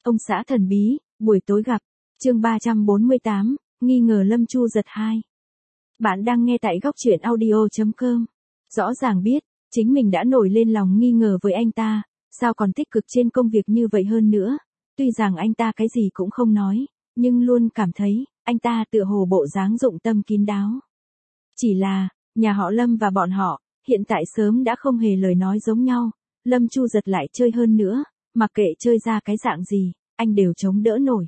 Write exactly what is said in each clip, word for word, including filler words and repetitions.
Ông xã thần bí, buổi tối gặp. Chương ba trăm bốn mươi tám, nghi ngờ Lâm Chu Giật hai. Bạn đang nghe tại góc truyện audio chấm com. Rõ ràng biết, chính mình đã nổi lên lòng nghi ngờ với anh ta, sao còn tích cực trên công việc như vậy hơn nữa. Tuy rằng anh ta cái gì cũng không nói, nhưng luôn cảm thấy, anh ta tựa hồ bộ dáng dụng tâm kín đáo. Chỉ là, nhà họ Lâm và bọn họ, hiện tại sớm đã không hề lời nói giống nhau, Lâm Chu Giật lại chơi hơn nữa, mặc kệ chơi ra cái dạng gì, anh đều chống đỡ nổi.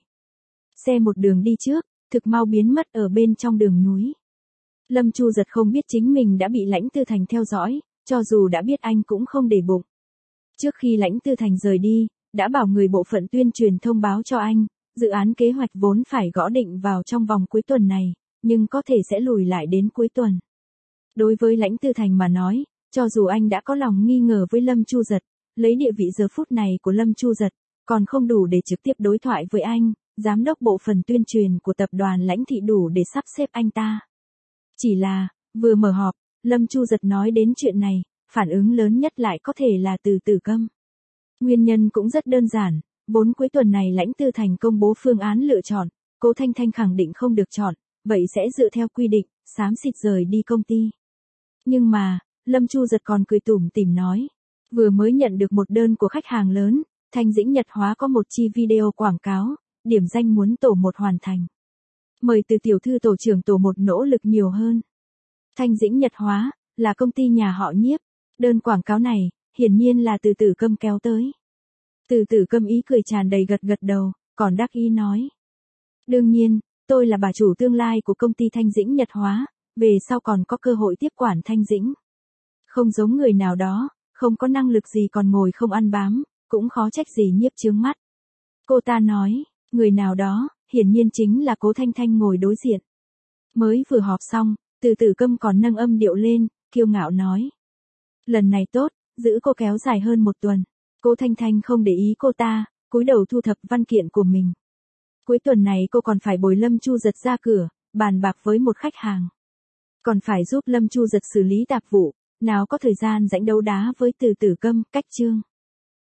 Xe một đường đi trước, thực mau biến mất ở bên trong đường núi. Lâm Chu Giật không biết chính mình đã bị Lãnh Tư Thành theo dõi, cho dù đã biết anh cũng không để bụng. Trước khi Lãnh Tư Thành rời đi, đã bảo người bộ phận tuyên truyền thông báo cho anh, dự án kế hoạch vốn phải gõ định vào trong vòng cuối tuần này, nhưng có thể sẽ lùi lại đến cuối tuần. Đối với Lãnh Tư Thành mà nói, cho dù anh đã có lòng nghi ngờ với Lâm Chu Giật, lấy địa vị giờ phút này của Lâm Chu Giật, còn không đủ để trực tiếp đối thoại với anh, giám đốc bộ phận tuyên truyền của tập đoàn Lãnh thị đủ để sắp xếp anh ta. Chỉ là, vừa mở họp, Lâm Chu Giật nói đến chuyện này, phản ứng lớn nhất lại có thể là từ Tử Câm. Nguyên nhân cũng rất đơn giản, vốn cuối tuần này Lãnh Tư Thành công bố phương án lựa chọn, Cố Thanh Thanh khẳng định không được chọn, vậy sẽ dựa theo quy định, xám xịt rời đi công ty. Nhưng mà, Lâm Chu Giật còn cười tủm tỉm nói, vừa mới nhận được một đơn của khách hàng lớn, Thanh Dĩnh Nhật Hóa có một chi video quảng cáo, điểm danh muốn tổ một hoàn thành. Mời từ tiểu thư tổ trưởng tổ một nỗ lực nhiều hơn. Thanh Dĩnh Nhật Hóa, là công ty nhà họ Nhiếp, đơn quảng cáo này, hiển nhiên là từ Tử Câm kéo tới. Từ Tử Câm ý cười tràn đầy gật gật đầu, còn đắc ý nói. Đương nhiên, tôi là bà chủ tương lai của công ty Thanh Dĩnh Nhật Hóa, về sau còn có cơ hội tiếp quản Thanh Dĩnh. Không giống người nào đó, không có năng lực gì còn ngồi không ăn bám, cũng khó trách gì Nhiếp chướng mắt. Cô ta nói, người nào đó, hiển nhiên chính là Cố Thanh Thanh ngồi đối diện. Mới vừa họp xong, từ Tử Câm còn nâng âm điệu lên, kiêu ngạo nói. Lần này tốt, giữ cô kéo dài hơn một tuần. Cố Thanh Thanh không để ý cô ta, cúi đầu thu thập văn kiện của mình. Cuối tuần này cô còn phải bồi Lâm Chu Giật ra cửa, bàn bạc với một khách hàng. Còn phải giúp Lâm Chu Giật xử lý tạp vụ, nào có thời gian rảnh đấu đá với từ Tử Câm, cách chương.